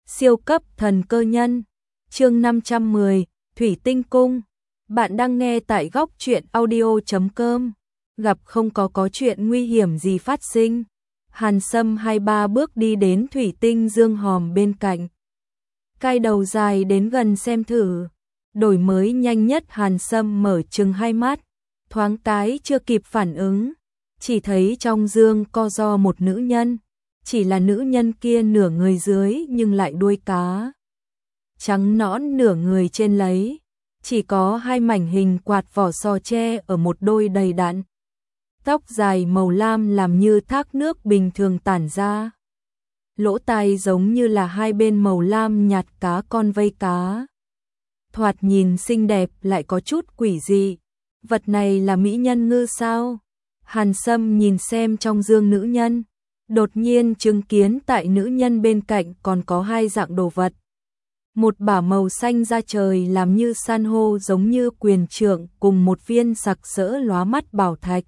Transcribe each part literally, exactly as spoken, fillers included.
Siêu cấp thần cơ nhân. Chương năm trăm mười, Thủy Tinh Cung. Bạn đang nghe tại góc truyện audio chấm com. Gặp không có có chuyện nguy hiểm gì phát sinh. Hàn Sâm hai ba bước đi đến Thủy Tinh Dương hòm bên cạnh. Cai đầu dài đến gần xem thử. Đổi mới nhanh nhất. Hàn Sâm mở trừng hai mắt, thoáng cái chưa kịp phản ứng, chỉ thấy trong dương co ro một nữ nhân. Chỉ là nữ nhân kia nửa người dưới nhưng lại đuôi cá trắng nõn nửa người trên lấy, chỉ có hai mảnh hình quạt vỏ sò tre ở một đôi đầy đặn. Tóc dài màu lam làm như thác nước bình thường tản ra. Lỗ tai giống như là hai bên màu lam nhạt cá con vây cá. Thoạt nhìn xinh đẹp lại có chút quỷ dị. Vật này là mỹ nhân ngư sao? Hàn Sâm nhìn xem trong dương nữ nhân, đột nhiên chứng kiến tại nữ nhân bên cạnh còn có hai dạng đồ vật. Một bả màu xanh da trời làm như san hô giống như quyền trượng cùng một viên sặc sỡ lóa mắt bảo thạch.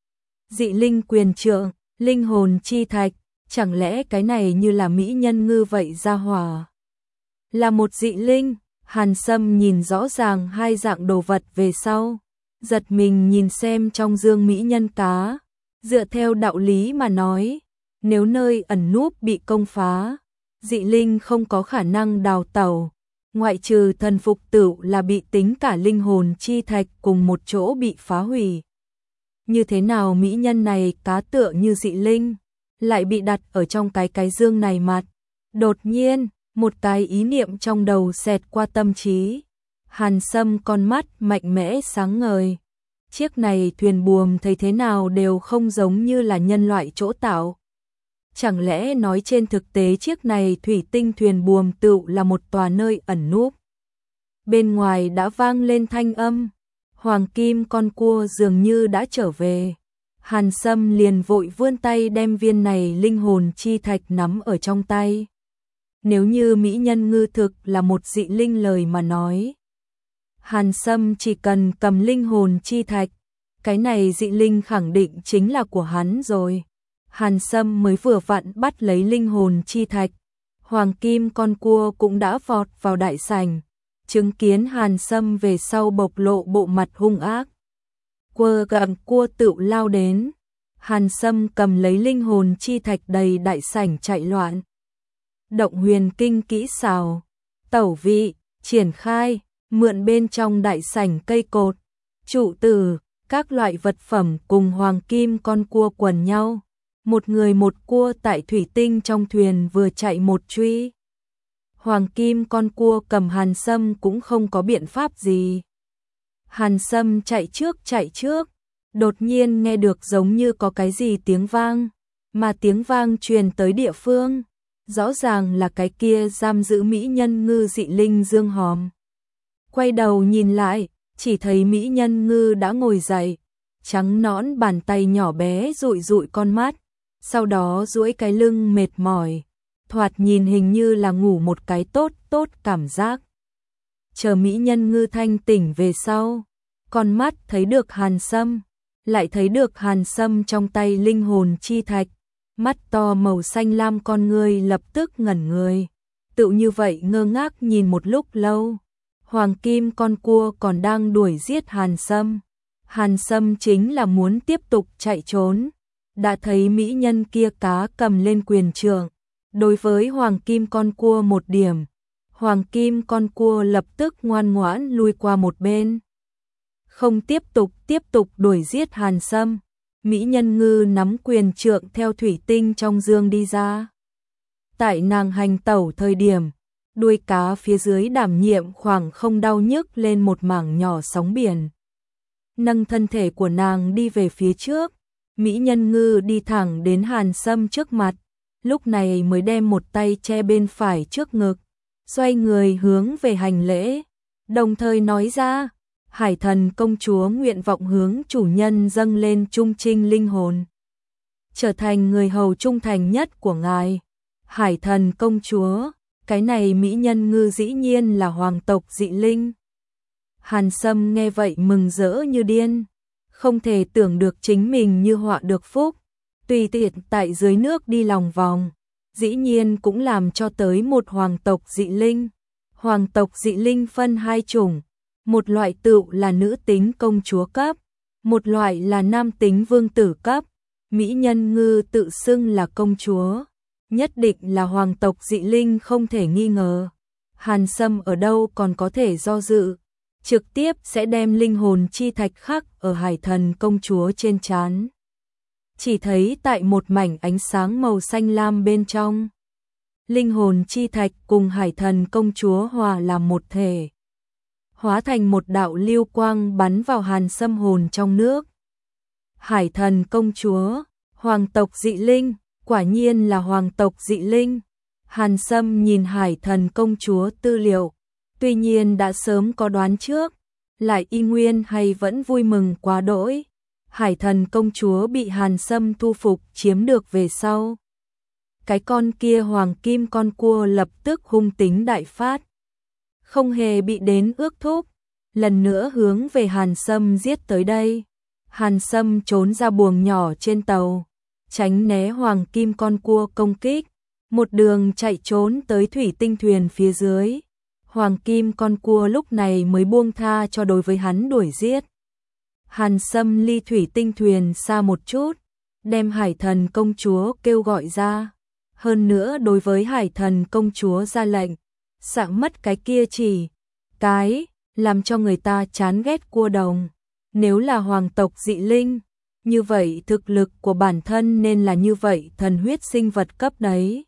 Dị linh quyền trượng, linh hồn chi thạch, chẳng lẽ cái này như là mỹ nhân ngư vậy ra hỏa? Là một dị linh. Hàn Sâm nhìn rõ ràng hai dạng đồ vật về sau, giật mình nhìn xem trong dương mỹ nhân cá. Dựa theo đạo lý mà nói, nếu nơi ẩn núp bị công phá, dị linh không có khả năng đào tẩu, ngoại trừ thần phục tử là bị tính cả linh hồn chi thạch cùng một chỗ bị phá hủy. Như thế nào mỹ nhân này cá tựa như dị linh, lại bị đặt ở trong cái cái dương này mặt? Đột nhiên, một cái ý niệm trong đầu xẹt qua tâm trí. Hàn Sâm con mắt mạnh mẽ sáng ngời. Chiếc này thuyền buồm thấy thế nào đều không giống như là nhân loại chỗ tạo. Chẳng lẽ nói trên thực tế chiếc này thủy tinh thuyền buồm tựu là một tòa nơi ẩn núp? Bên ngoài đã vang lên thanh âm. Hoàng kim con cua dường như đã trở về. Hàn Sâm liền vội vươn tay đem viên này linh hồn chi thạch nắm ở trong tay. Nếu như mỹ nhân ngư thực là một dị linh lời mà nói, Hàn Sâm chỉ cần cầm linh hồn chi thạch, cái này dị linh khẳng định chính là của hắn rồi. Hàn Sâm mới vừa vặn bắt lấy linh hồn chi thạch, hoàng kim con cua cũng đã vọt vào đại sảnh, chứng kiến Hàn Sâm về sau bộc lộ bộ mặt hung ác. Quơ gặng cua tựu lao đến. Hàn Sâm cầm lấy linh hồn chi thạch đầy đại sảnh chạy loạn. Động huyền kinh kỹ xảo, tẩu vị, triển khai, mượn bên trong đại sảnh cây cột, trụ tử, các loại vật phẩm cùng hoàng kim con cua quần nhau. Một người một cua tại thủy tinh trong thuyền vừa chạy một truy. Hoàng kim con cua cầm Hàn Sâm cũng không có biện pháp gì. Hàn Sâm chạy trước chạy trước, đột nhiên nghe được giống như có cái gì tiếng vang, mà tiếng vang truyền tới địa phương. Rõ ràng là cái kia giam giữ mỹ nhân ngư dị linh dương hòm. Quay đầu nhìn lại, chỉ thấy mỹ nhân ngư đã ngồi dậy, trắng nõn bàn tay nhỏ bé dụi dụi con mắt, sau đó duỗi cái lưng mệt mỏi, thoạt nhìn hình như là ngủ một cái tốt tốt cảm giác. Chờ mỹ nhân ngư thanh tỉnh về sau, con mắt thấy được Hàn Sâm, lại thấy được Hàn Sâm trong tay linh hồn chi thạch. Mắt to màu xanh lam con người lập tức ngẩn người, tự như vậy ngơ ngác nhìn một lúc lâu. Hoàng kim con cua còn đang đuổi giết Hàn Sâm. Hàn Sâm chính là muốn tiếp tục chạy trốn. Đã thấy mỹ nhân kia cá cầm lên quyền trượng, đối với hoàng kim con cua một điểm. Hoàng kim con cua lập tức ngoan ngoãn lui qua một bên, không tiếp tục tiếp tục đuổi giết Hàn Sâm. Mỹ nhân ngư nắm quyền trượng theo thủy tinh trong dương đi ra. Tại nàng hành tẩu thời điểm, đuôi cá phía dưới đảm nhiệm khoảng không đau nhức lên một mảng nhỏ sóng biển. Nâng thân thể của nàng đi về phía trước, mỹ nhân ngư đi thẳng đến Hàn Sâm trước mặt, lúc này mới đem một tay che bên phải trước ngực, xoay người hướng về hành lễ, đồng thời nói ra: Hải thần công chúa nguyện vọng hướng chủ nhân dâng lên trung trinh linh hồn, trở thành người hầu trung thành nhất của ngài. Hải thần công chúa, cái này mỹ nhân ngư dĩ nhiên là hoàng tộc dị linh. Hàn Sâm nghe vậy mừng rỡ như điên, không thể tưởng được chính mình như họa được phúc, tùy tiện tại dưới nước đi lòng vòng, dĩ nhiên cũng làm cho tới một hoàng tộc dị linh. Hoàng tộc dị linh phân hai chủng, một loại tựu là nữ tính công chúa cấp, một loại là nam tính vương tử cấp. Mỹ Nhân Ngư tự xưng là công chúa, nhất định là hoàng tộc dị linh không thể nghi ngờ. Hàn Sâm ở đâu còn có thể do dự, trực tiếp sẽ đem linh hồn chi thạch khắc ở Hải Thần công chúa trên trán. Chỉ thấy tại một mảnh ánh sáng màu xanh lam bên trong, linh hồn chi thạch cùng Hải Thần công chúa hòa làm một thể, hóa thành một đạo lưu quang bắn vào Hàn Sâm hồn trong nước. Hải Thần công chúa, hoàng tộc dị linh, quả nhiên là hoàng tộc dị linh. Hàn Sâm nhìn Hải Thần công chúa tư liệu, tuy nhiên đã sớm có đoán trước, lại y nguyên hay vẫn vui mừng quá đỗi. Hải Thần công chúa bị Hàn Sâm thu phục chiếm được về sau, cái con kia hoàng kim con cua lập tức hung tính đại phát, không hề bị đến ước thúc, lần nữa hướng về Hàn Sâm giết tới đây. Hàn Sâm trốn ra buồng nhỏ trên tàu, tránh né hoàng kim con cua công kích, một đường chạy trốn tới thủy tinh thuyền phía dưới. Hoàng kim con cua lúc này mới buông tha cho đối với hắn đuổi giết. Hàn Sâm ly thủy tinh thuyền xa một chút, đem Hải Thần công chúa kêu gọi ra, hơn nữa đối với Hải Thần công chúa ra lệnh, xạng mất cái kia chỉ cái làm cho người ta chán ghét cua đồng. Nếu là hoàng tộc dị linh, như vậy thực lực của bản thân nên là như vậy thần huyết sinh vật cấp đấy.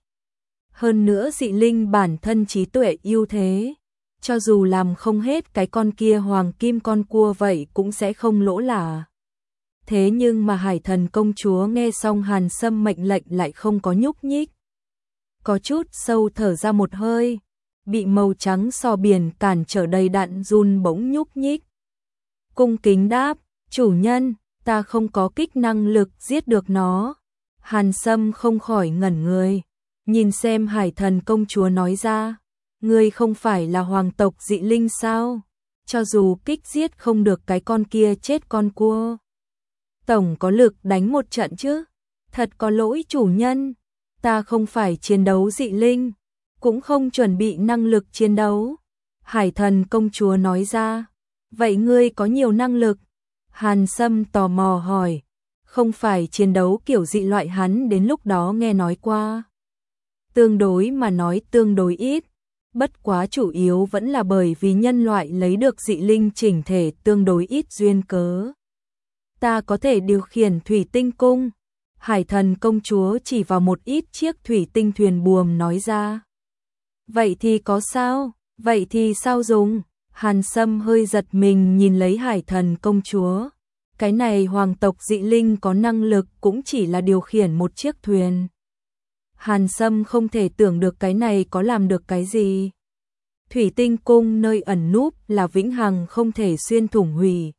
Hơn nữa dị linh bản thân trí tuệ ưu thế, cho dù làm không hết cái con kia hoàng kim con cua vậy cũng sẽ không lỗ là. Thế nhưng mà Hải Thần công chúa nghe xong Hàn Sâm mệnh lệnh lại không có nhúc nhích. Có chút sâu thở ra một hơi, bị màu trắng sò biển cản trở đầy đặn run bỗng nhúc nhích. Cung kính đáp, chủ nhân, ta không có kích năng lực giết được nó. Hàn Sâm không khỏi ngẩn người, nhìn xem Hải Thần công chúa nói ra, ngươi không phải là hoàng tộc dị linh sao? Cho dù kích giết không được cái con kia chết con cua, tổng có lực đánh một trận chứ? Thật có lỗi chủ nhân, ta không phải chiến đấu dị linh, cũng không chuẩn bị năng lực chiến đấu. Hải Thần công chúa nói ra, vậy ngươi có nhiều năng lực? Hàn Sâm tò mò hỏi, không phải chiến đấu kiểu dị loại hắn đến lúc đó nghe nói qua. Tương đối mà nói tương đối ít, bất quá chủ yếu vẫn là bởi vì nhân loại lấy được dị linh chỉnh thể tương đối ít duyên cớ. Ta có thể điều khiển thủy tinh cung. Hải Thần công chúa chỉ vào một ít chiếc thủy tinh thuyền buồm nói ra. Vậy thì có sao? Vậy thì sao dùng? Hàn Sâm hơi giật mình nhìn lấy Hải Thần công chúa. Cái này hoàng tộc dị linh có năng lực cũng chỉ là điều khiển một chiếc thuyền. Hàn Sâm không thể tưởng được cái này có làm được cái gì. Thủy tinh cung nơi ẩn núp là vĩnh hằng không thể xuyên thủng hủy.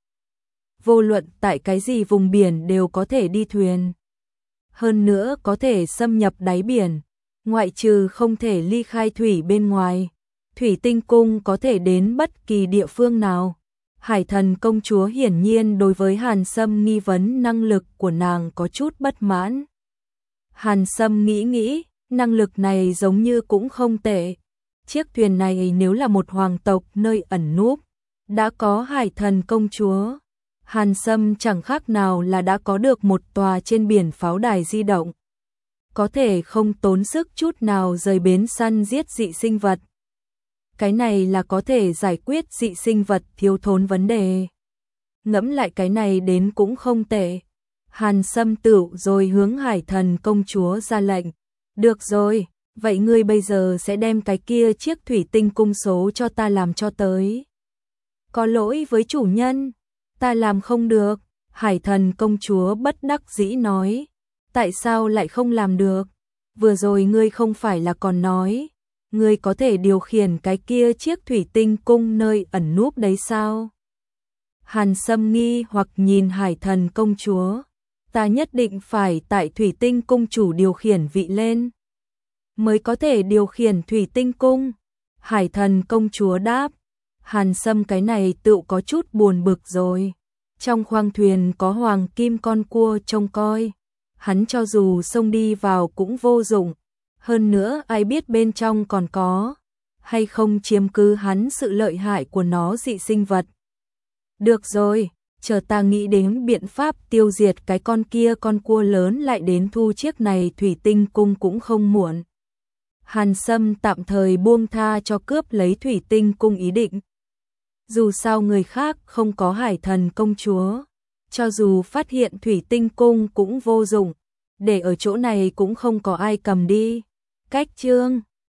Vô luận tại cái gì vùng biển đều có thể đi thuyền. Hơn nữa có thể xâm nhập đáy biển, ngoại trừ không thể ly khai thủy bên ngoài. Thủy tinh cung có thể đến bất kỳ địa phương nào. Hải Thần công chúa hiển nhiên đối với Hàn Sâm nghi vấn năng lực của nàng có chút bất mãn. Hàn Sâm nghĩ nghĩ, năng lực này giống như cũng không tệ. Chiếc thuyền này nếu là một hoàng tộc nơi ẩn núp, đã có Hải Thần công chúa, Hàn Sâm chẳng khác nào là đã có được một tòa trên biển pháo đài di động. Có thể không tốn sức chút nào rời bến săn giết dị sinh vật. Cái này là có thể giải quyết dị sinh vật thiếu thốn vấn đề. Ngẫm lại cái này đến cũng không tệ. Hàn Sâm tựu rồi hướng Hải Thần công chúa ra lệnh. Được rồi, vậy ngươi bây giờ sẽ đem cái kia chiếc thủy tinh cung số cho ta làm cho tới. Có lỗi với chủ nhân, ta làm không được. Hải Thần công chúa bất đắc dĩ nói. Tại sao lại không làm được? Vừa rồi ngươi không phải là còn nói, ngươi có thể điều khiển cái kia chiếc thủy tinh cung nơi ẩn núp đấy sao? Hàn Sâm nghi hoặc nhìn Hải Thần công chúa. Ta nhất định phải tại thủy tinh cung chủ điều khiển vị lên, mới có thể điều khiển thủy tinh cung. Hải Thần công chúa đáp. Hàn Sâm cái này tự có chút buồn bực rồi. Trong khoang thuyền có hoàng kim con cua trông coi, hắn cho dù xông đi vào cũng vô dụng. Hơn nữa ai biết bên trong còn có hay không chiếm cứ hắn sự lợi hại của nó dị sinh vật. Được rồi, chờ ta nghĩ đến biện pháp tiêu diệt cái con kia con cua lớn lại đến thu chiếc này thủy tinh cung cũng không muộn. Hàn Sâm tạm thời buông tha cho cướp lấy thủy tinh cung ý định. Dù sao người khác không có hải thần công chúa, cho dù phát hiện thủy tinh cung cũng vô dụng, để ở chỗ này cũng không có ai cầm đi. Cách chương